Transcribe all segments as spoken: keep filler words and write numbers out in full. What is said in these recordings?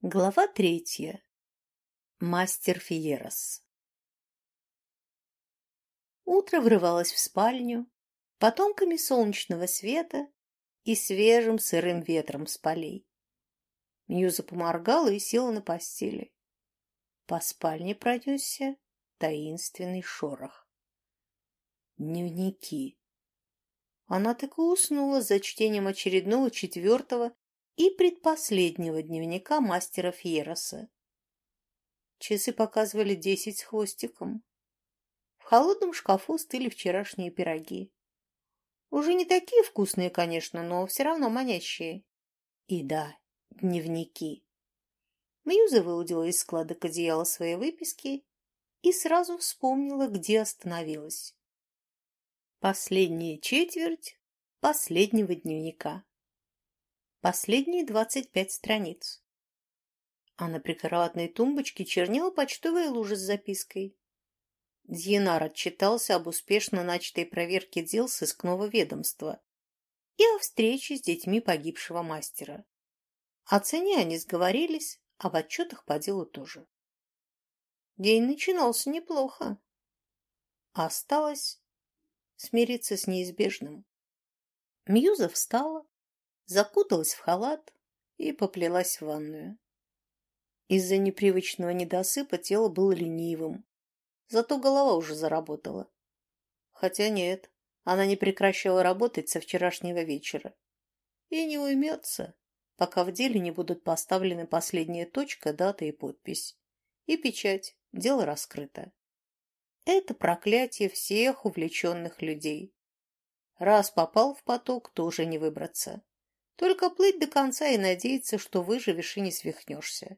Глава третья. Мастер Фиерос. Утро врывалось в спальню потомками солнечного света и свежим сырым ветром с полей. Мьюза поморгала и села на постели. По спальне пронесся таинственный шорох. Дневники. Она так и уснула за чтением очередного четвертого и предпоследнего дневника мастера Фиероса. Часы показывали десять с хвостиком. В холодном шкафу стыли вчерашние пироги. Уже не такие вкусные, конечно, но все равно манящие. И да, дневники. Мьюза выудила из складок одеяла свои выписки и сразу вспомнила, где остановилась. Последняя четверть последнего дневника. Последние двадцать пять страниц. А на прикроватной тумбочке чернела почтовая лужа с запиской. Дьенар отчитался об успешно начатой проверке дел сыскного ведомства и о встрече с детьми погибшего мастера. О цене они сговорились, а в отчетах по делу тоже. День начинался неплохо. Осталось смириться с неизбежным. Мьюза встала, закуталась в халат и поплелась в ванную. Из-за непривычного недосыпа тело было ленивым, зато голова уже заработала. Хотя нет, она не прекращала работать со вчерашнего вечера. И не уймется, пока в деле не будут поставлены последняя точка, дата и подпись. И печать, дело раскрыто. Это проклятие всех увлеченных людей. Раз попал в поток, то уже не выбраться. Только плыть до конца и надеяться, что выживешь и не свихнешься.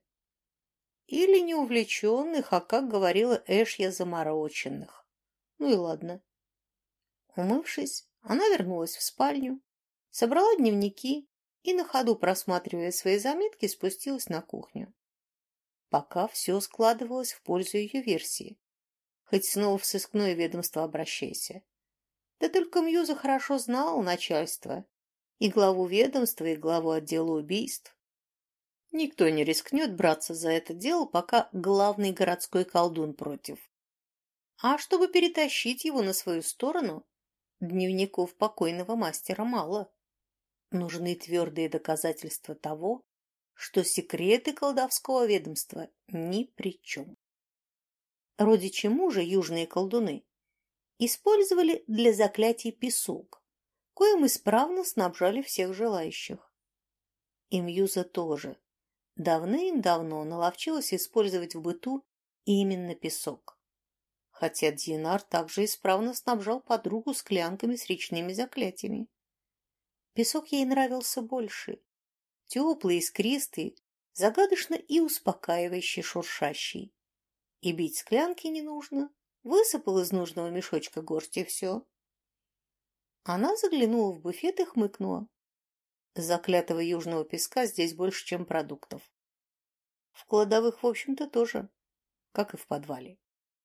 Или неувлеченных, а, как говорила Эшья, замороченных. Ну и ладно. Умывшись, она вернулась в спальню, собрала дневники и, на ходу просматривая свои заметки, спустилась на кухню. Пока все складывалось в пользу ее версии. Хоть снова в сыскное ведомство обращайся. Да только Мьюза хорошо знала начальство. И главу ведомства, и главу отдела убийств. Никто не рискнет браться за это дело, пока главный городской колдун против. А чтобы перетащить его на свою сторону, дневников покойного мастера мало. Нужны твердые доказательства того, что секреты колдовского ведомства ни при чем. Родичи мужа, южные колдуны, использовали для заклятий песок, коим исправно снабжали всех желающих. И Мьюза тоже давным-давно наловчилась использовать в быту именно песок. Хотя Дьенар также исправно снабжал подругу склянками с речными заклятиями. Песок ей нравился больше. Теплый, искристый, загадочно и успокаивающий шуршащий. И бить склянки не нужно. Высыпал из нужного мешочка горсть и все. Она заглянула в буфет и хмыкнула. Заклятого южного песка здесь больше, чем продуктов. В кладовых, в общем-то, тоже, как и в подвале.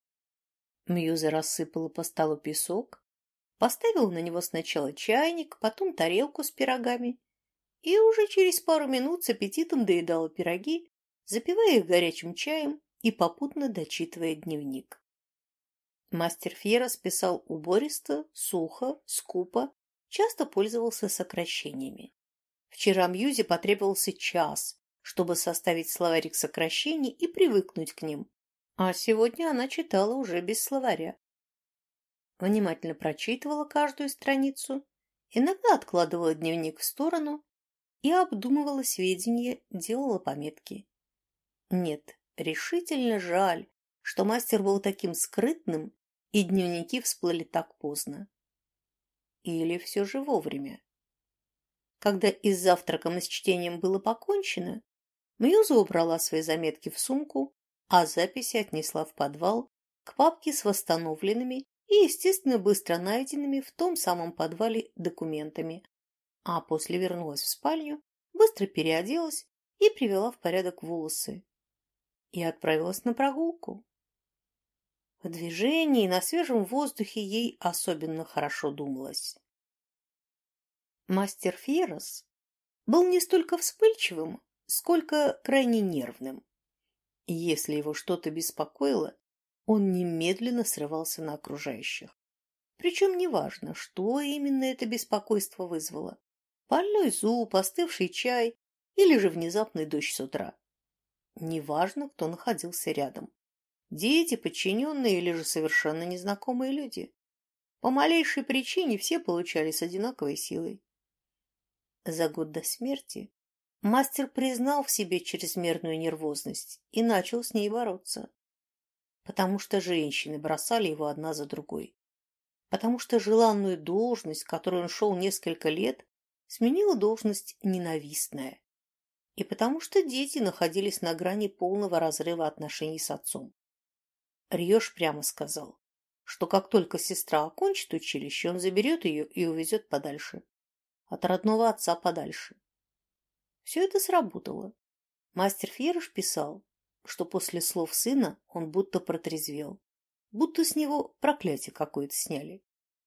Мьюза рассыпала по столу песок, поставила на него сначала чайник, потом тарелку с пирогами и уже через пару минут с аппетитом доедала пироги, запивая их горячим чаем и попутно дочитывая дневник. Мастер Фиерос писал убористо, сухо, скупо, часто пользовался сокращениями. Вчера Мьюзе потребовался час, чтобы составить словарик сокращений и привыкнуть к ним, а сегодня она читала уже без словаря. Внимательно прочитывала каждую страницу, иногда откладывала дневник в сторону и обдумывала сведения, делала пометки. Нет, решительно жаль, что мастер был таким скрытным, и дневники всплыли так поздно. Или все же вовремя. Когда и с завтраком, и с чтением было покончено, Мьюза убрала свои заметки в сумку, а записи отнесла в подвал к папке с восстановленными и, естественно, быстро найденными в том самом подвале документами, а после вернулась в спальню, быстро переоделась и привела в порядок волосы. И отправилась на прогулку. В движении и на свежем воздухе ей особенно хорошо думалось. Мастер Фиерос был не столько вспыльчивым, сколько крайне нервным. Если его что-то беспокоило, он немедленно срывался на окружающих. Причем неважно, что именно это беспокойство вызвало. Больной зуб, остывший чай или же внезапный дождь с утра. Неважно, кто находился рядом. Дети, подчиненные или же совершенно незнакомые люди. По малейшей причине все получали с одинаковой силой. За год до смерти мастер признал в себе чрезмерную нервозность и начал с ней бороться. Потому что женщины бросали его одна за другой. Потому что желанную должность, в которой он шел несколько лет, сменила должность ненавистная. И потому что дети находились на грани полного разрыва отношений с отцом. Рьёш прямо сказал, что как только сестра окончит училище, он заберет ее и увезет подальше. От родного отца подальше. Все это сработало. Мастер Фьерош писал, что после слов сына он будто протрезвел, будто с него проклятие какое-то сняли.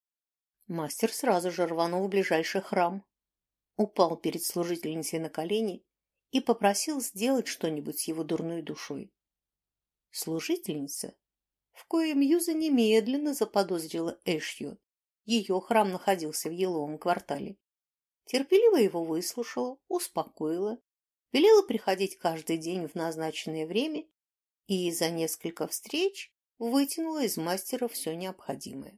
Мастер сразу же рванул в ближайший храм, упал перед служительницей на колени и попросил сделать что-нибудь с его дурной душой. Служительница, в коей Мьюза немедленно заподозрила Эшью, ее храм находился в Еловом квартале, терпеливо его выслушала, успокоила, велела приходить каждый день в назначенное время и за несколько встреч вытянула из мастера все необходимое.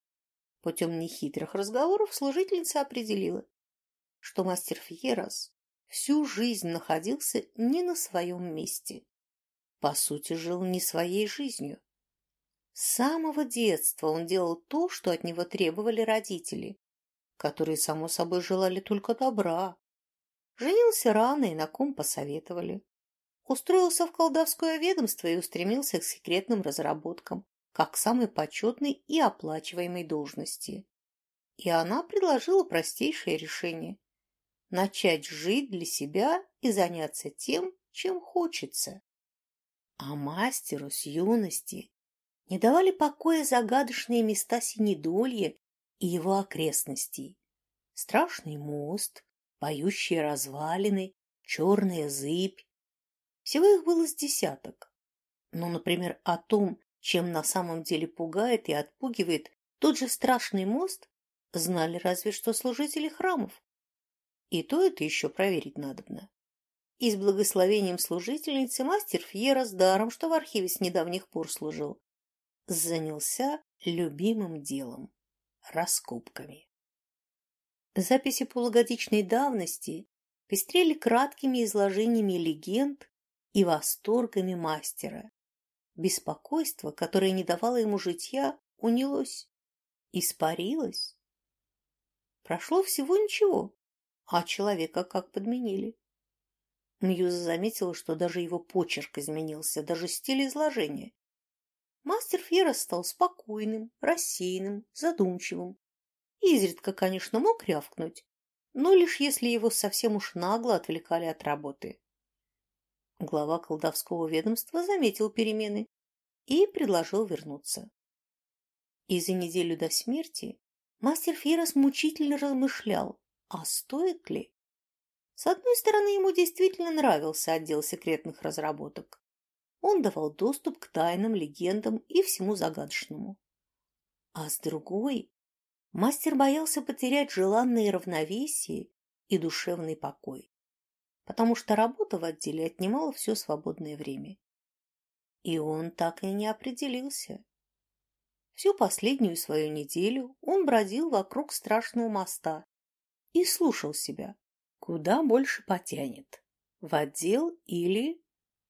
Путем нехитрых разговоров служительница определила, что мастер Фьерос всю жизнь находился не на своем месте. По сути, жил не своей жизнью. С самого детства он делал то, что от него требовали родители, которые, само собой, желали только добра. Женился рано и на ком посоветовали. Устроился в колдовское ведомство и устремился к секретным разработкам, как к самой почетной и оплачиваемой должности. И она предложила простейшее решение – начать жить для себя и заняться тем, чем хочется. А мастеру с юности не давали покоя загадочные места Синедолья и его окрестностей. Страшный мост, поющие развалины, черная зыбь. Всего их было с десяток. Но, например, о том, чем на самом деле пугает и отпугивает тот же страшный мост, знали разве что служители храмов. И то это еще проверить надобно. И с благословением служительницы мастер Фьерос, даром что в архиве с недавних пор служил, занялся любимым делом – раскопками. Записи полугодичной давности пестрели краткими изложениями легенд и восторгами мастера. Беспокойство, которое не давало ему житья, унялось, испарилось. Прошло всего ничего, а человека как подменили. Мьюза заметила, что даже его почерк изменился, даже стиль изложения. Мастер Фьерос стал спокойным, рассеянным, задумчивым. Изредка, конечно, мог рявкнуть, но лишь если его совсем уж нагло отвлекали от работы. Глава колдовского ведомства заметил перемены и предложил вернуться. И за неделю до смерти мастер Фьерос мучительно размышлял, а стоит ли? С одной стороны, ему действительно нравился отдел секретных разработок. Он давал доступ к тайнам, легендам и всему загадочному. А с другой, мастер боялся потерять желанное равновесие и душевный покой, потому что работа в отделе отнимала все свободное время. И он так и не определился. Всю последнюю свою неделю он бродил вокруг страшного моста и слушал себя, куда больше потянет, в отдел или...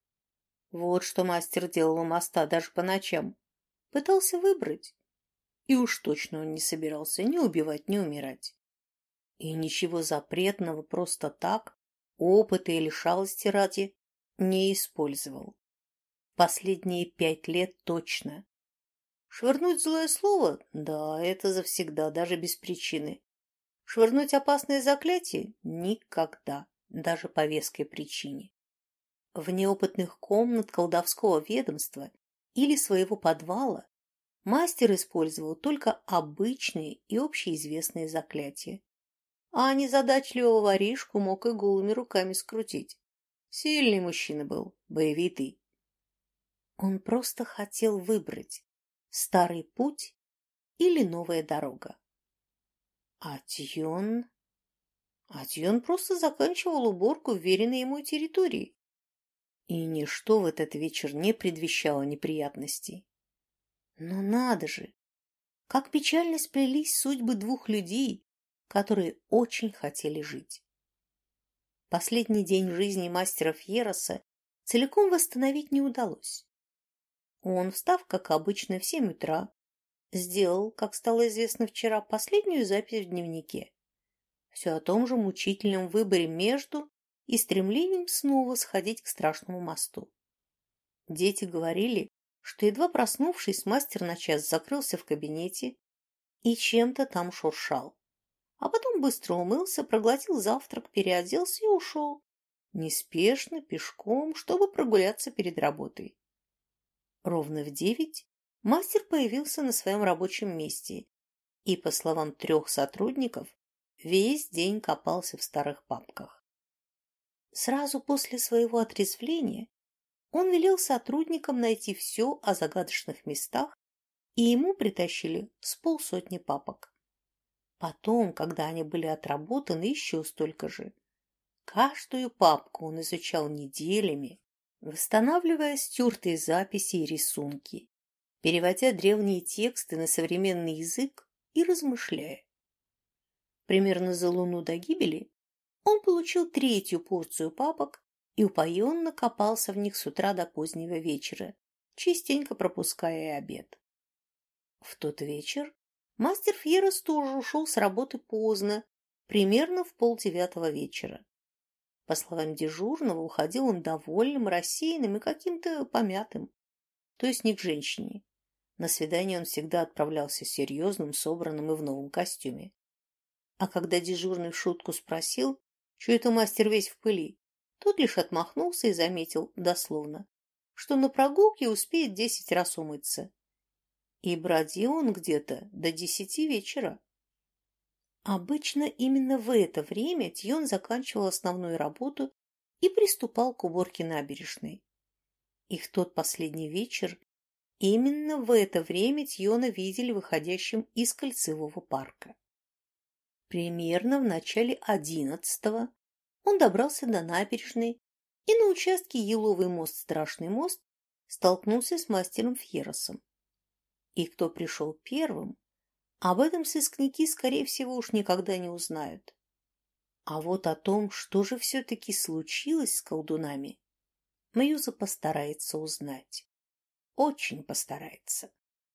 Вот что мастер делал у моста даже по ночам. Пытался выбрать. И уж точно он не собирался ни убивать, ни умирать. И ничего запретного просто так, опыта или шалости ради, не использовал. Последние пять лет точно. Швырнуть злое слово? Да, это завсегда, даже без причины. Швырнуть опасное заклятие? Никогда, даже по веской причине. В неопытных комнат колдовского ведомства или своего подвала мастер использовал только обычные и общеизвестные заклятия, а незадачливого воришку мог и голыми руками скрутить. Сильный мужчина был, боевитый. Он просто хотел выбрать старый путь или новая дорога. А Тьон... А Тьон просто заканчивал уборку вверенной ему территории. И ничто в этот вечер не предвещало неприятностей. Но надо же! Как печально сплелись судьбы двух людей, которые очень хотели жить. Последний день жизни мастера Фьероса целиком восстановить не удалось. Он, встав, как обычно, в семь утра, сделал, как стало известно вчера, последнюю запись в дневнике. Все о том же мучительном выборе между и стремлением снова сходить к страшному мосту. Дети говорили, что, едва проснувшись, мастер на час закрылся в кабинете и чем-то там шуршал. А потом быстро умылся, проглотил завтрак, переоделся и ушел. Неспешно, пешком, чтобы прогуляться перед работой. Ровно в девять мастер появился на своем рабочем месте и, по словам трех сотрудников, весь день копался в старых папках. Сразу после своего отрезвления он велел сотрудникам найти все о загадочных местах, и ему притащили с полсотни папок. Потом, когда они были отработаны, еще столько же. Каждую папку он изучал неделями, восстанавливая стертые записи и рисунки, переводя древние тексты на современный язык и размышляя. Примерно за луну до гибели он получил третью порцию папок и упоенно копался в них с утра до позднего вечера, частенько пропуская и обед. В тот вечер мастер Фьерос тоже ушел с работы поздно, примерно в полдевятого вечера. По словам дежурного, уходил он довольным, рассеянным и каким-то помятым, то есть не к женщине. На свидание он всегда отправлялся серьезным, собранным и в новом костюме. А когда дежурный в шутку спросил, что это мастер весь в пыли, тот лишь отмахнулся и заметил дословно, что на прогулке успеет десять раз умыться. И бродил он где-то до десяти вечера. Обычно именно в это время Тьон заканчивал основную работу и приступал к уборке набережной. И в тот последний вечер именно в это время Тьона видели выходящим из Кольцевого парка. Примерно в начале одиннадцатого он добрался до набережной и на участке Еловый мост-Страшный мост столкнулся с мастером Фьеросом. И кто пришел первым, об этом сыскники, скорее всего, уж никогда не узнают. А вот о том, что же все-таки случилось с колдунами, Мьюза постарается узнать. Очень постарается.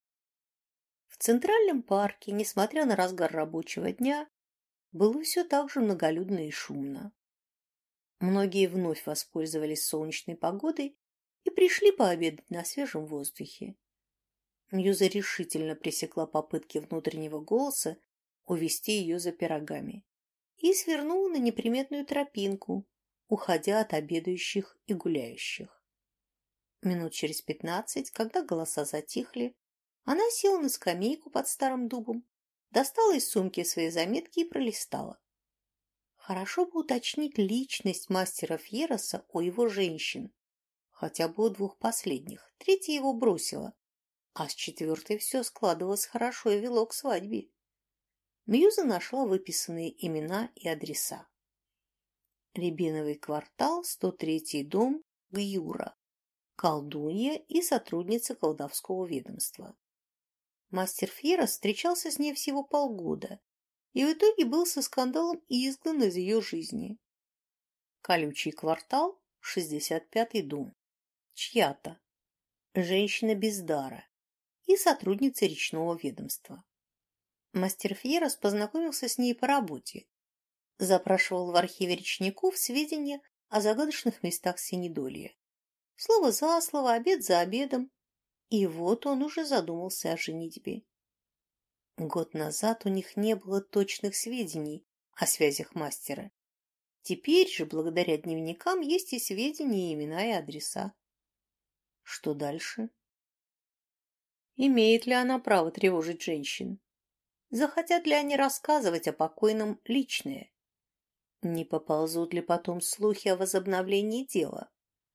В Центральном парке, несмотря на разгар рабочего дня, было все так же многолюдно и шумно. Многие вновь воспользовались солнечной погодой и пришли пообедать на свежем воздухе. Мьюза решительно пресекла попытки внутреннего голоса увести ее за пирогами и свернула на неприметную тропинку, уходя от обедающих и гуляющих. Минут через пятнадцать, когда голоса затихли, она села на скамейку под старым дубом, достала из сумки свои заметки и пролистала. Хорошо бы уточнить личность мастера Фьероса у его женщин, хотя бы у двух последних. Третья его бросила, а с четвертой все складывалось хорошо и вело к свадьбе. Мьюза нашла выписанные имена и адреса. Рябиновый квартал, сто третий дом, Гюра, колдунья и сотрудница колдовского ведомства. Мастер Фьерос встречался с ней всего полгода и в итоге был со скандалом изгнан из ее жизни. Колючий квартал, шестьдесят пятый дом, чья-то, женщина без дара и сотрудница речного ведомства. Мастер Фьерос познакомился с ней по работе, запрашивал в архиве речников сведения о загадочных местах Синедолья. Слово за слово, обед за обедом. И вот он уже задумался о женитьбе. Год назад у них не было точных сведений о связях мастера. Теперь же, благодаря дневникам, есть и сведения, и имена, и адреса. Что дальше? Имеет ли она право тревожить женщин? Захотят ли они рассказывать о покойном личное? Не поползут ли потом слухи о возобновлении дела?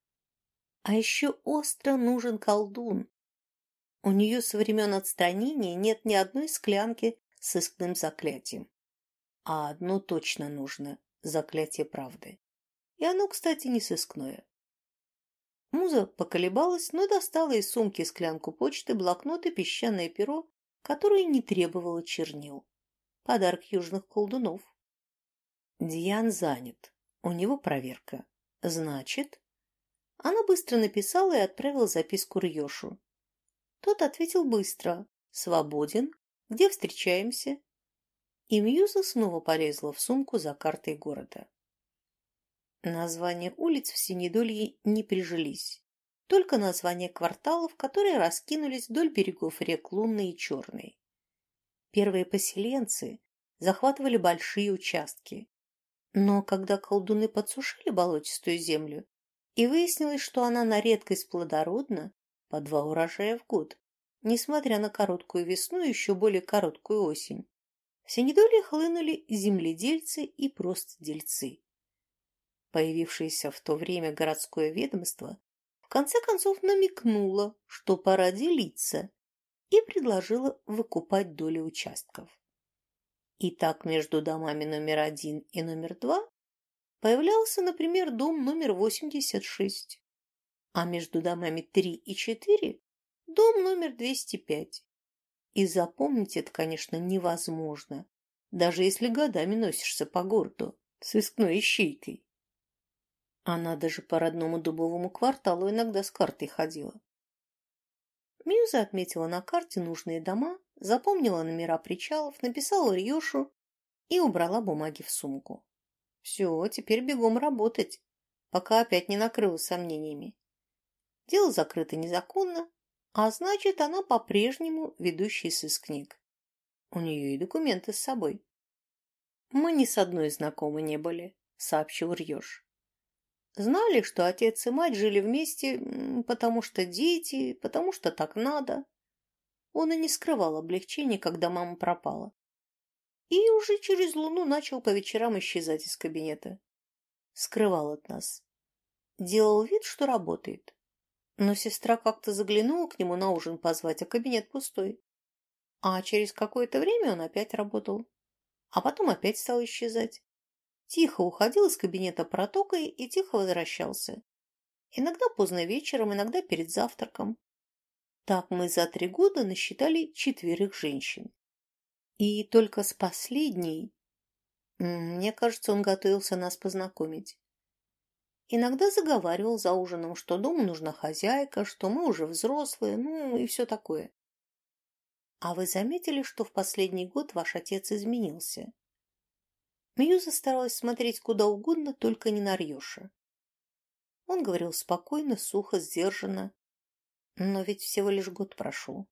А еще остро нужен колдун. У нее со времен отстранения нет ни одной склянки с искным заклятием. А одно точно нужно – заклятие правды. И оно, кстати, не сыскное. Муза поколебалась, но достала из сумки склянку почты, блокнот и песчаное перо, которое не требовало чернил. Подарок южных колдунов. Диан занят. У него проверка. Значит... Она быстро написала и отправила записку Рьошу. Тот ответил быстро. Свободен. Где встречаемся? И Мьюза снова полезла в сумку за картой города. Названия улиц в Синедолье не прижились. Только названия кварталов, которые раскинулись вдоль берегов рек Лунной и Черной. Первые поселенцы захватывали большие участки. Но когда колдуны подсушили болотистую землю, и выяснилось, что она на редкость плодородна, по два урожая в год, несмотря на короткую весну и еще более короткую осень, в Синедолье хлынули земледельцы и просто дельцы. Появившееся в то время городское ведомство в конце концов намекнуло, что пора делиться, и предложило выкупать доли участков. И так между домами номер один и номер два появлялся, например, дом номер восемьдесят шесть, а между домами три и четыре – дом номер двести пять. И запомнить это, конечно, невозможно, даже если годами носишься по городу с искной ищейкой. Она даже по родному дубовому кварталу иногда с картой ходила. Мьюза отметила на карте нужные дома, запомнила номера причалов, написала Рьошу и убрала бумаги в сумку. Все, теперь бегом работать, пока опять не накрыло сомнениями. Дело закрыто незаконно, а значит, она по-прежнему ведущий сыскник. У нее и документы с собой. Мы ни с одной знакомы не были, сообщил Рьош. Знали, что отец и мать жили вместе, потому что дети, потому что так надо. Он и не скрывал облегчения, когда мама пропала. И уже через луну начал по вечерам исчезать из кабинета. Скрывал от нас. Делал вид, что работает. Но сестра как-то заглянула к нему на ужин позвать, а кабинет пустой. А через какое-то время он опять работал. А потом опять стал исчезать. Тихо уходил из кабинета протокой и тихо возвращался. Иногда поздно вечером, иногда перед завтраком. Так мы за три года насчитали четверых женщин. И только с последней, мне кажется, он готовился нас познакомить. Иногда заговаривал за ужином, что дому нужна хозяйка, что мы уже взрослые, ну и все такое. А вы заметили, что в последний год ваш отец изменился? Мьюза старалась смотреть куда угодно, только не на Рьоша. Он говорил спокойно, сухо, сдержанно. Но ведь всего лишь год прошел.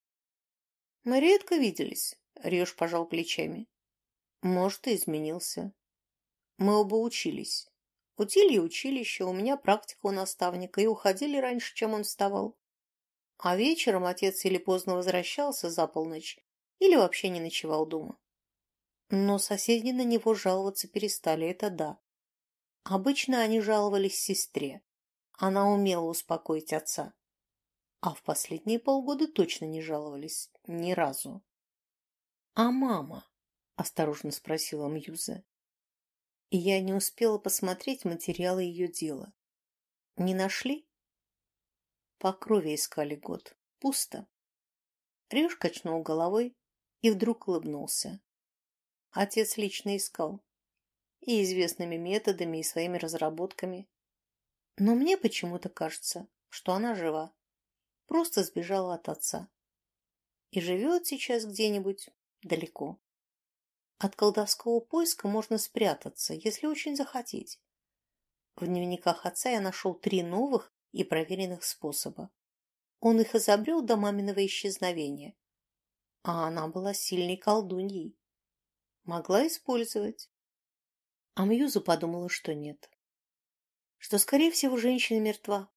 Мы редко виделись. Рьош пожал плечами. Может, и изменился. Мы оба учились. У Тильи училище, у меня практика у наставника, и уходили раньше, чем он вставал. А вечером отец или поздно возвращался за полночь, или вообще не ночевал дома. Но соседи на него жаловаться перестали, это да. Обычно они жаловались сестре. Она умела успокоить отца. А в последние полгода точно не жаловались. Ни разу. «А мама?» – осторожно спросила Мьюза. И я не успела посмотреть материалы ее дела. Не нашли? По крови искали год. Пусто. Рьош качнул головой и вдруг улыбнулся. Отец лично искал. И известными методами, и своими разработками. Но мне почему-то кажется, что она жива. Просто сбежала от отца. И живет сейчас где-нибудь далеко. От колдовского поиска можно спрятаться, если очень захотеть. В дневниках отца я нашел три новых и проверенных способа. Он их изобрел до маминого исчезновения. А она была сильной колдуньей. Могла использовать. А Мьюза подумала, что нет. Что, скорее всего, женщина мертва.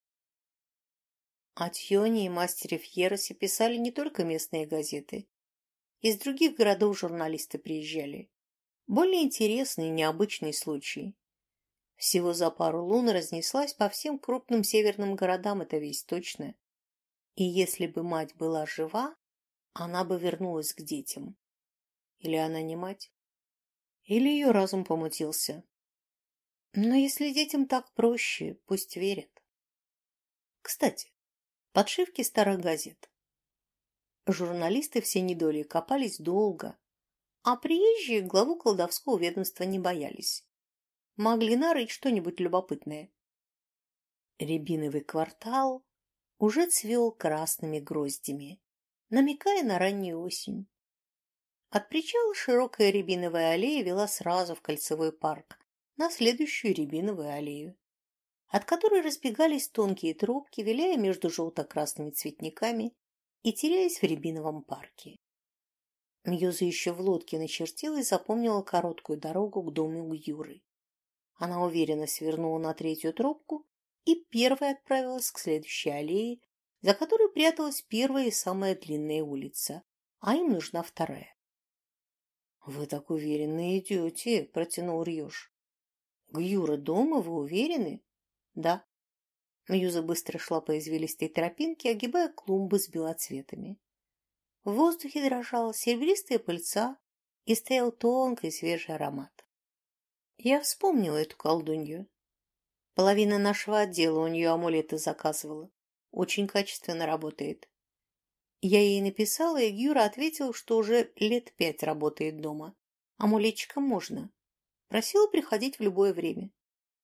О Тьоне и мастере Фьеросе писали не только местные газеты. Из других городов журналисты приезжали. Более интересный и необычный случай. Всего за пару лун разнеслась по всем крупным северным городам эта весть точно. И если бы мать была жива, она бы вернулась к детям. Или она не мать? Или ее разум помутился? Но если детям так проще, пусть верят. Кстати, подшивки старых газет. Журналисты все недоли копались долго, а приезжие главу колдовского ведомства не боялись. Могли нарыть что-нибудь любопытное. Рябиновый квартал уже цвел красными гроздями, намекая на раннюю осень. От причала широкая рябиновая аллея вела сразу в кольцевой парк, на следующую рябиновую аллею, от которой разбегались тонкие тропки, виляя между желто-красными цветниками и теряясь в рябиновом парке. Мьюза еще в лодке начертила и запомнила короткую дорогу к дому Юры. Она уверенно свернула на третью тропку и первой отправилась к следующей аллее, за которой пряталась первая и самая длинная улица, а им нужна вторая. — Вы так уверенно идете, — протянул Рьеж. — К Юре дома вы уверены? — Да. Мьюза быстро шла по извилистой тропинке, огибая клумбы с белоцветами. В воздухе дрожала серебристая пыльца и стоял тонкий свежий аромат. Я вспомнила эту колдунью. Половина нашего отдела у нее амулеты заказывала. Очень качественно работает. Я ей написала, и Гюра ответил, что уже лет пять работает дома. Амулетчиком можно. Просила приходить в любое время.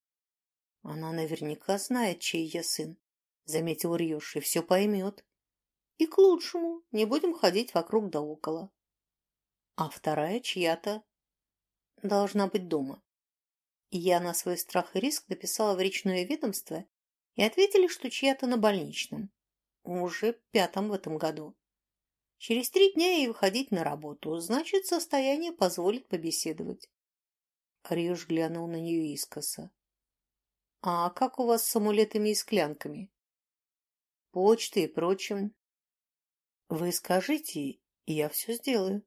Она наверняка знает, чей я сын, заметил Рьеж, и все поймет. И к лучшему, не будем ходить вокруг да около. А вторая чья-то должна быть дома. Я на свой страх и риск написала в речное ведомство и ответили, что чья-то на больничном. Уже пятом в этом году. Через три дня ей выходить на работу, значит, состояние позволит побеседовать. Рьеж глянул на нее искоса. — А как у вас с амулетами и склянками? — Почтой и прочим. — Вы скажите, и я все сделаю.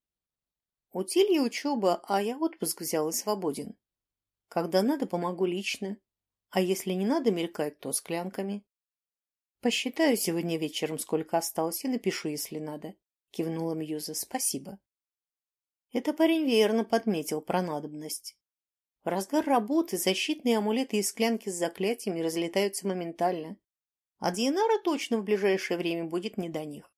У Тильи учеба, а я отпуск взял и свободен. Когда надо, помогу лично, а если не надо мелькать, то склянками. Посчитаю сегодня вечером, сколько осталось, и напишу, если надо, — кивнула Мьюза. — Спасибо. Это парень верно подметил про надобность. В разгар работы защитные амулеты и склянки с заклятиями разлетаются моментально, а Дьянара точно в ближайшее время будет не до них.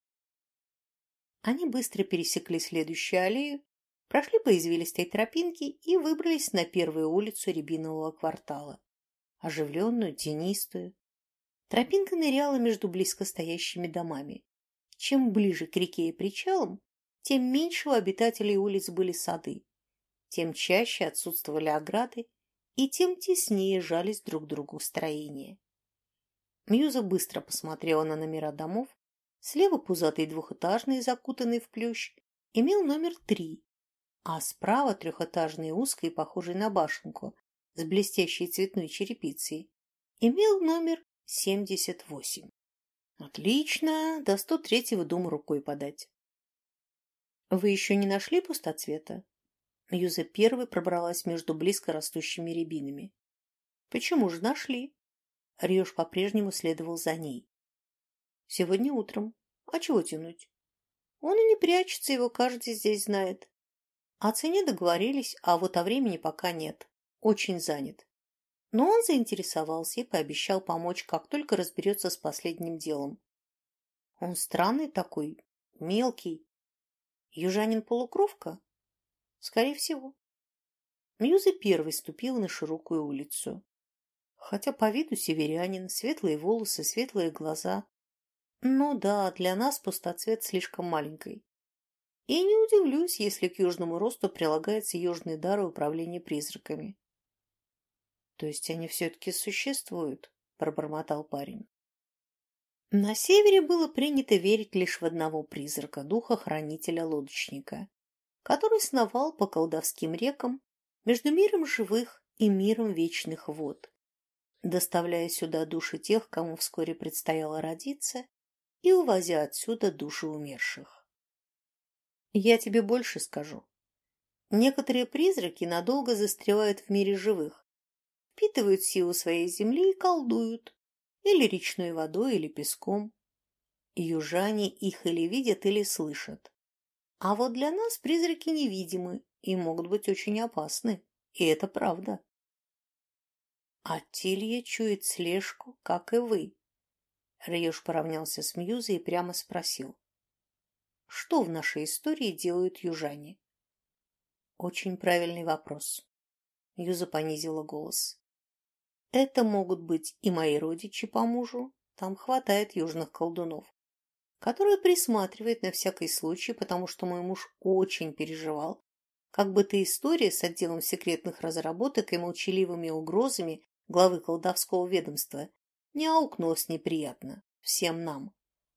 Они быстро пересекли следующую аллею, прошли по извилистой тропинке и выбрались на первую улицу Рябинового квартала, оживленную, тенистую. Тропинка ныряла между близко стоящими домами. Чем ближе к реке и причалам, тем меньше у обитателей улиц были сады, тем чаще отсутствовали ограды и тем теснее жались друг к другу строения. Мьюза быстро посмотрела на номера домов. Слева пузатый двухэтажный, закутанный в плющ, имел номер три, а справа трехэтажный узкий, похожий на башенку, с блестящей цветной черепицей, имел номер семьдесят восемь. Отлично, до сто третьего дома рукой подать. Вы еще не нашли пустоцвета? Мьюза первой пробралась между близко растущими рябинами. Почему же нашли? Рьеж по-прежнему следовал за ней. Сегодня утром. А чего тянуть? Он и не прячется, его каждый здесь знает. О цене договорились, а вот о времени пока нет. Очень занят. Но он заинтересовался и пообещал помочь, как только разберется с последним делом. Он странный такой, мелкий. Южанин-полукровка? Скорее всего. Мьюза первой ступила на широкую улицу. Хотя по виду северянин, светлые волосы, светлые глаза. Ну да, для нас пустоцвет слишком маленький. И не удивлюсь, если к южному росту прилагается южный дар и управление призраками. — То есть они все-таки существуют? — пробормотал парень. На севере было принято верить лишь в одного призрака, духа-хранителя-лодочника, который сновал по колдовским рекам между миром живых и миром вечных вод, доставляя сюда души тех, кому вскоре предстояло родиться, и увозя отсюда души умерших. Я тебе больше скажу. Некоторые призраки надолго застревают в мире живых, впитывают силу своей земли и колдуют, или речной водой, или песком. Южане их или видят, или слышат. А вот для нас призраки невидимы и могут быть очень опасны, и это правда. А Тилья чует слежку, как и вы. Рьёж поравнялся с Мьюзой и прямо спросил. Что в нашей истории делают южане? Очень правильный вопрос. Мьюза понизила голос. Это могут быть и мои родичи по мужу, там хватает южных колдунов, которые присматривают на всякий случай, потому что мой муж очень переживал, как бы та история с отделом секретных разработок и молчаливыми угрозами главы колдовского ведомства не аукнулась неприятно всем нам.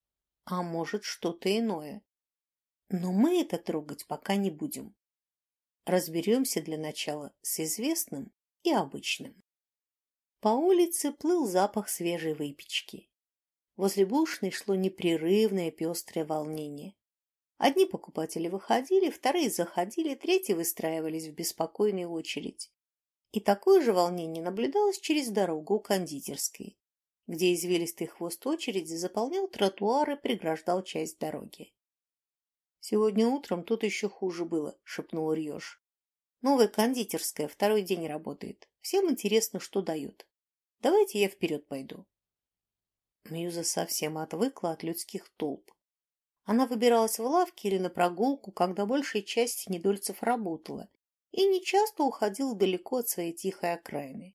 А может, что-то иное. Но мы это трогать пока не будем. Разберемся для начала с известным и обычным. По улице плыл запах свежей выпечки. Возле булочной шло непрерывное пестрое волнение. Одни покупатели выходили, вторые заходили, третьи выстраивались в беспокойную очередь. И такое же волнение наблюдалось через дорогу у кондитерской, где извилистый хвост очереди заполнял тротуар и преграждал часть дороги. «Сегодня утром тут еще хуже было», — шепнул Рьёж. «Новая кондитерская второй день работает. Всем интересно, что дают. Давайте я вперед пойду». Мьюза совсем отвыкла от людских толп. Она выбиралась в лавки или на прогулку, когда большая часть недольцев работала, и нечасто уходила далеко от своей тихой окраины.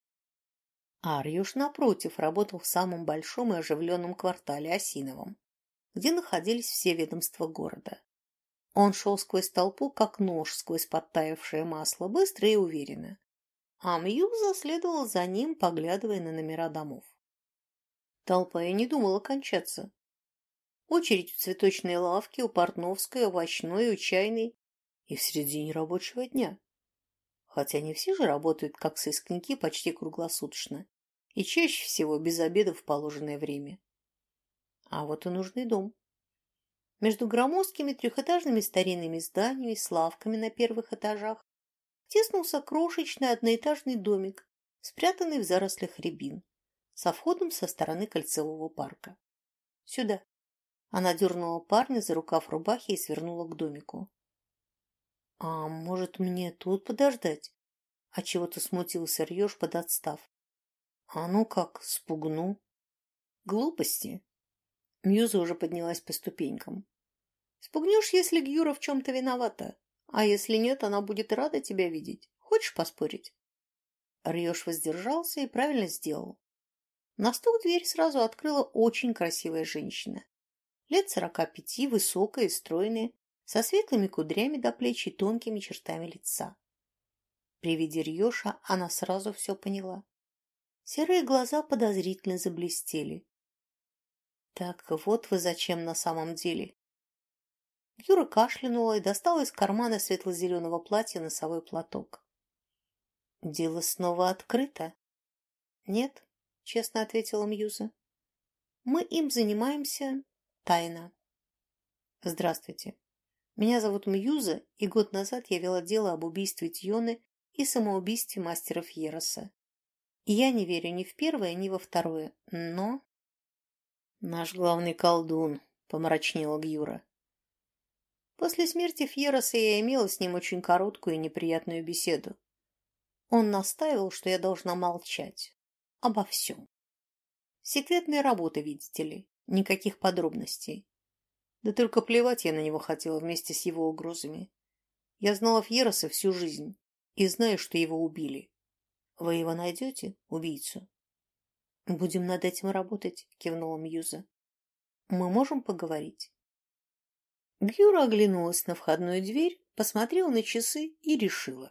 А Рьёж, напротив, работал в самом большом и оживленном квартале Осиновом, где находились все ведомства города. Он шел сквозь толпу, как нож сквозь подтаявшее масло, быстро и уверенно. А Мьюза следовала за ним, поглядывая на номера домов. Толпа и не думала кончаться. Очередь в цветочной лавке, у портновской, овощной, у чайной и в середине рабочего дня. Хотя не все же работают, как сыскники, почти круглосуточно, и чаще всего без обеда в положенное время. А вот и нужный дом. Между громоздкими трехэтажными старинными зданиями с лавками на первых этажах теснулся крошечный одноэтажный домик, спрятанный в зарослях рябин, со входом со стороны кольцевого парка. «Сюда!» Она дернула парня за рукав рубахи и свернула к домику. «А может, мне тут подождать?» А чего-то смутился Рьёж, подотстав. «А ну как, спугну?» «Глупости!» Мьюза уже поднялась по ступенькам. «Спугнешь, если Гюра в чем-то виновата, а если нет, она будет рада тебя видеть. Хочешь поспорить?» Рьёж воздержался и правильно сделал. На стук дверь сразу открыла очень красивая женщина. Лет сорока пяти, высокая и стройная, со светлыми кудрями до плеч и тонкими чертами лица. При виде Рьёша она сразу все поняла. Серые глаза подозрительно заблестели. «Так вот вы зачем на самом деле?» Юра кашлянула и достала из кармана светло-зеленого платья носовой платок. «Дело снова открыто?» «Нет», — честно ответила Мьюза. «Мы им занимаемся тайно». «Здравствуйте. Меня зовут Мьюза, и год назад я вела дело об убийстве Тьоны и самоубийстве мастера Фьероса. И я не верю ни в первое, ни во второе, но...» «Наш главный колдун», — помрачнела Гюра. «После смерти Фьероса я имела с ним очень короткую и неприятную беседу. Он настаивал, что я должна молчать. Обо всем. Секретная работа, видите ли, никаких подробностей. Да только плевать я на него хотела вместе с его угрозами. Я знала Фьероса всю жизнь и знаю, что его убили. Вы его найдете, убийцу?» «Будем над этим работать», — кивнула Мьюза. «Мы можем поговорить?» Гюра оглянулась на входную дверь, посмотрела на часы и решила.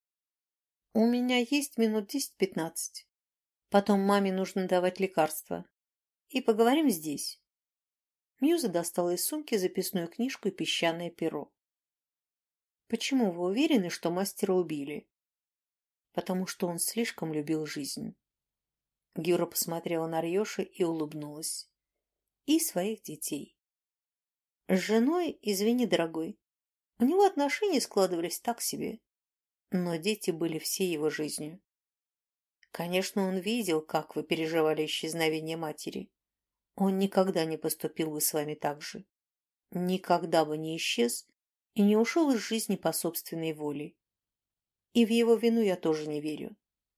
«У меня есть минут десять-пятнадцать. Потом маме нужно давать лекарства. И поговорим здесь». Мьюза достала из сумки записную книжку и песчаное перо. «Почему вы уверены, что мастера убили?» «Потому что он слишком любил жизнь». Гюра посмотрела на Рьёша и улыбнулась. «И своих детей. С женой, извини, дорогой, у него отношения складывались так себе. но дети были всей его жизнью. Конечно, он видел, как вы переживали исчезновение матери. Он никогда не поступил бы с вами так же. Никогда бы не исчез и не ушел из жизни по собственной воле. И в его вину я тоже не верю.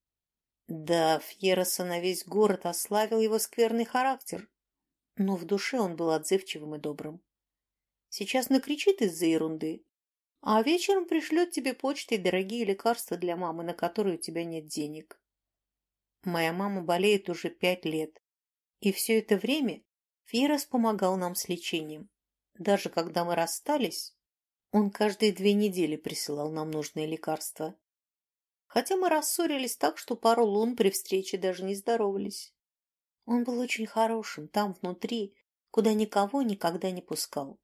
Да, Фьероса на весь город ославил его скверный характер, но в душе он был отзывчивым и добрым. Сейчас накричит из-за ерунды, а вечером пришлет тебе почтой дорогие лекарства для мамы, на которые у тебя нет денег. Моя мама болеет уже пять лет, и все это время Фьерос помогал нам с лечением. Даже когда мы расстались, он каждые две недели присылал нам нужные лекарства. Хотя мы рассорились так, что пару лун при встрече даже не здоровались. Он был очень хорошим там, внутри, куда никого никогда не пускал.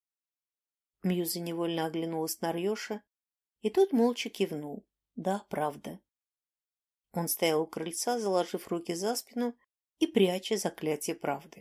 Мьюза невольно оглянулась на Рьоша, и тот молча кивнул. Да, правда. Он стоял у крыльца, заложив руки за спину и пряча заклятие правды.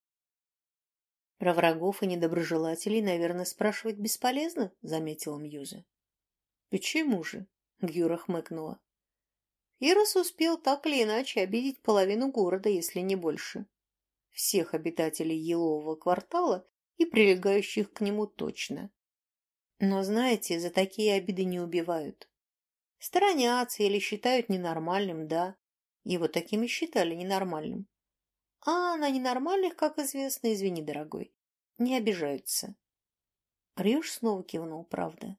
Про врагов и недоброжелателей, наверное, спрашивать бесполезно, заметила Мьюза. Почему же? Гюра хмыкнула. Фьерос успел так или иначе обидеть половину города, если не больше. Всех обитателей елового квартала и прилегающих к нему точно. Но, знаете, за такие обиды не убивают. Сторонятся или считают ненормальным, да. Его такими считали ненормальным. А на ненормальных, как известно, извини, дорогой, не обижаются. Рьёж снова кивнул, правда.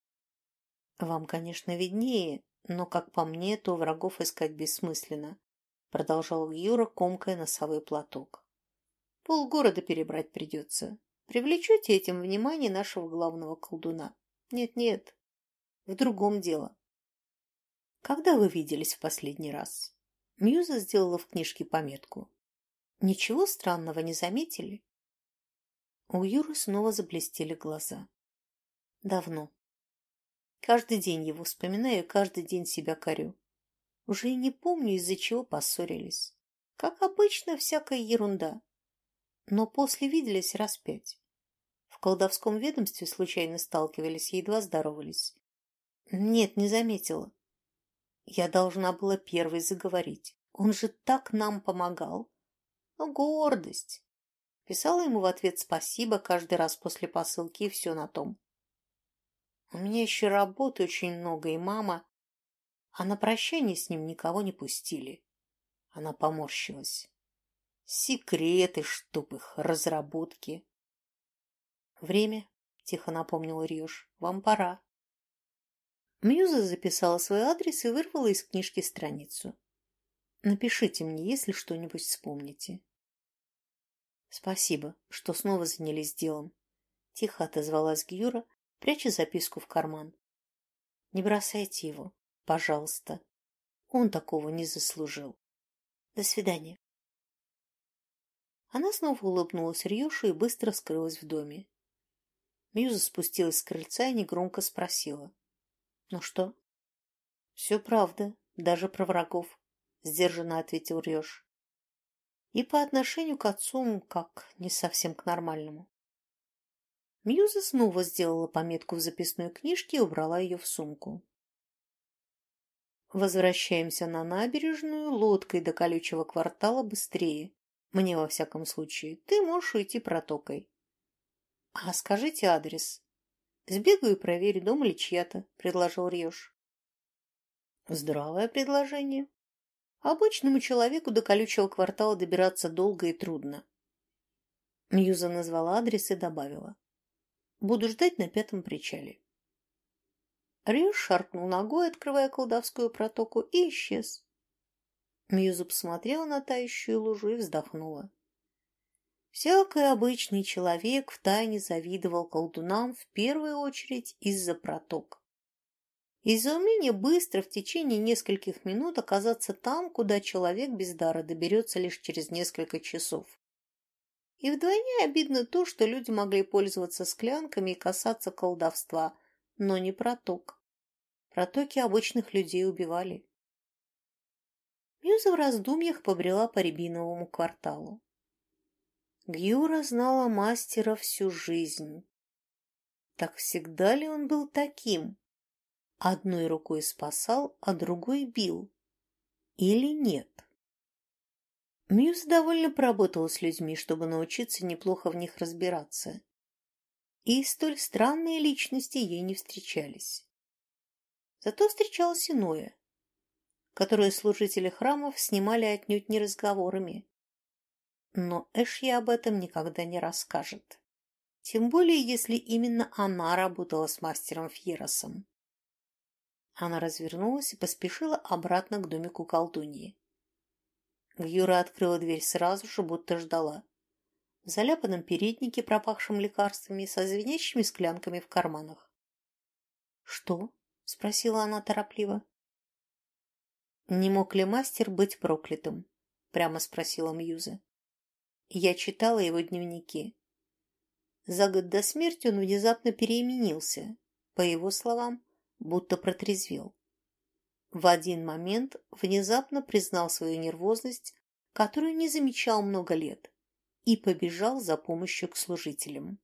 Вам, конечно, виднее, но, как по мне, то врагов искать бессмысленно, продолжал Юра, комкая носовой платок. Полгорода перебрать придется. Привлечете этим внимание нашего главного колдуна? Нет-нет, в другом дело. Когда вы виделись в последний раз? Мьюза сделала в книжке пометку. Ничего странного не заметили? У Юры снова заблестели глаза. Давно. Каждый день его вспоминаю, каждый день себя корю. Уже и не помню, из-за чего поссорились. Как обычно, всякая ерунда. Но после виделись раз пять. В колдовском ведомстве случайно сталкивались и едва здоровались. Нет, не заметила. Я должна была первой заговорить. Он же так нам помогал. Ну, гордость. Писала ему в ответ спасибо каждый раз после посылки, и все на том. У меня еще работы очень много, и мама... А на прощание с ним никого не пустили. Она поморщилась. Секреты, чтоб их, разработки. Время, тихо напомнил Рьёж, вам пора. Мьюза записала свой адрес и вырвала из книжки страницу. Напишите мне, если что-нибудь вспомните. Спасибо, что снова занялись делом. Тихо отозвалась Гюра, пряча записку в карман. Не бросайте его, пожалуйста. Он такого не заслужил. До свидания. Она снова улыбнулась Рьёшу и быстро скрылась в доме. Мьюза спустилась с крыльца и негромко спросила. Ну что? Все правда, даже про врагов, сдержанно ответил Рьёж. И по отношению к отцу, как не совсем к нормальному. Мьюза снова сделала пометку в записной книжке и убрала ее в сумку. Возвращаемся на набережную лодкой до колючего квартала быстрее. Мне, во всяком случае. Ты можешь уйти протокой. А скажите адрес. Сбегаю и проверю, дом ли чья-то, предложил Рьёж. Здравое предложение. Обычному человеку до колючего квартала добираться долго и трудно. Мьюза назвала адрес и добавила. Буду ждать на пятом причале. Рьёж шаркнул ногой, открывая колдовскую протоку, и исчез. Мьюза посмотрела на тающую лужу и вздохнула. Всякий обычный человек втайне завидовал колдунам в первую очередь из-за проток. Из-за умения быстро в течение нескольких минут оказаться там, куда человек без дара доберется лишь через несколько часов. И вдвойне обидно то, что люди могли пользоваться склянками и касаться колдовства, но не проток. Протоки обычных людей убивали. Мьюза в раздумьях побрела по Рябиновому кварталу. Гюра знала мастера всю жизнь. Так всегда ли он был таким? одной рукой спасал, а другой бил. Или нет? Мьюз довольно поработала с людьми, чтобы научиться неплохо в них разбираться. И столь странные личности ей не встречались. Зато встречалось иное, которое служители храмов снимали отнюдь не разговорами. Но Эшли об этом никогда не расскажет. Тем более, если именно она работала с мастером Фьеросом. Она развернулась и поспешила обратно к домику колдуньи. Гюра открыла дверь сразу же, будто ждала. В заляпанном переднике, пропахшем лекарствами, со звенящими склянками в карманах. «Что?» — спросила она торопливо. «Не мог ли мастер быть проклятым?» — прямо спросила Мьюза. Я читала его дневники. За год до смерти он внезапно переменился, по его словам, будто протрезвел. В один момент внезапно признал свою нервозность, которую не замечал много лет, и побежал за помощью к служителям.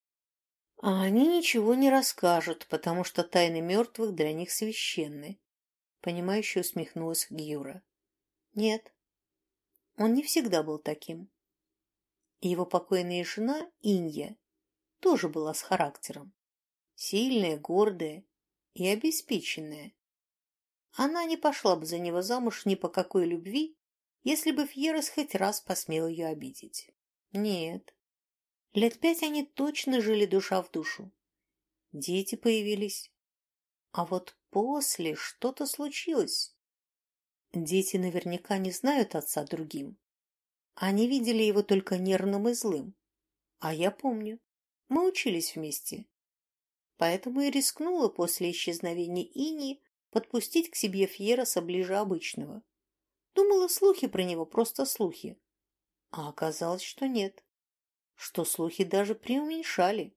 А они ничего не расскажут, потому что тайны мертвых для них священны, понимающе усмехнулась Гюра. Нет, он не всегда был таким. Его покойная жена, Инья, тоже была с характером. Сильная, гордая и обеспеченная. Она не пошла бы за него замуж ни по какой любви, если бы Фьерос хоть раз посмел ее обидеть. Нет. Лет пять они точно жили душа в душу. Дети появились. А вот после что-то случилось. Дети наверняка не знают отца другим. Они видели его только нервным и злым. А я помню. Мы учились вместе. Поэтому и рискнула после исчезновения Ини подпустить к себе Фьероса ближе обычного. Думала, слухи про него просто слухи. А оказалось, что нет. Что слухи даже преуменьшали.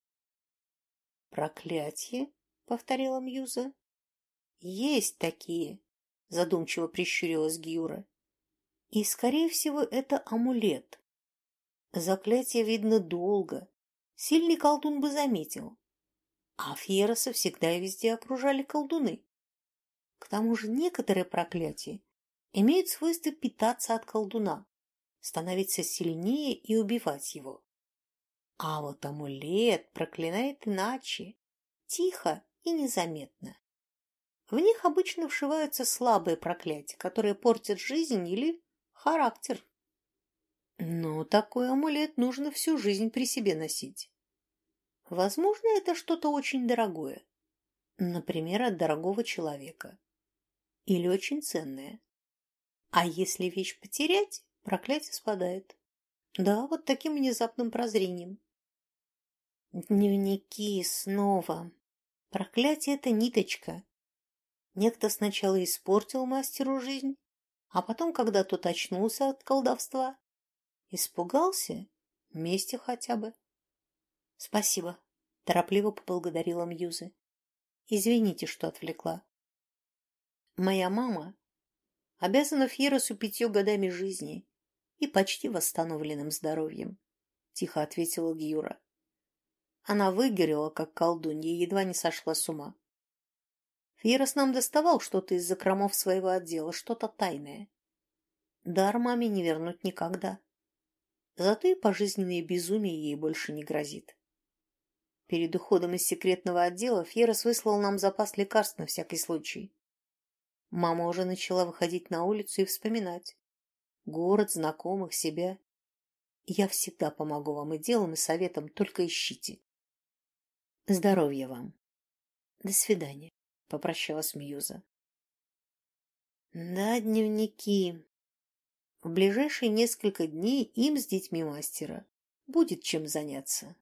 «Проклятие?» — повторила Мьюза. «Есть такие», — задумчиво прищурилась Гюра. «И, скорее всего, это амулет. Заклятие видно долго. Сильный колдун бы заметил. А Фьероса всегда и везде окружали колдуны. К тому же некоторые проклятия имеют свойство питаться от колдуна, становиться сильнее и убивать его. А вот амулет проклинает иначе, тихо и незаметно. В них обычно вшиваются слабые проклятия, которые портят жизнь или характер. Но такой амулет нужно всю жизнь при себе носить. Возможно, это что-то очень дорогое. Например, от дорогого человека. Или очень ценное. А если вещь потерять, проклятие спадает. Да, вот таким внезапным прозрением. Дневники снова. Проклятие — это ниточка. Некто сначала испортил мастеру жизнь, а потом, когда тот очнулся от колдовства, испугался, мести хотя бы. Спасибо, торопливо поблагодарила Мьюза. Извините, что отвлекла. Моя мама обязана Фьеросу пятью годами жизни и почти восстановленным здоровьем, тихо ответила Гюра. Она выгорела, как колдунья, и едва не сошла с ума. Фьерос нам доставал что-то из закромов своего отдела, что-то тайное. Дар маме не вернуть никогда. Зато и пожизненное безумие ей больше не грозит. Перед уходом из секретного отдела Фьерос выслал нам запас лекарств на всякий случай. Мама уже начала выходить на улицу и вспоминать. Город, знакомых, себя. Я всегда помогу вам и делом, и советом, только ищите. Здоровья вам. До свидания, попрощалась Мьюза. Да, дневники. В ближайшие несколько дней им с детьми мастера будет чем заняться.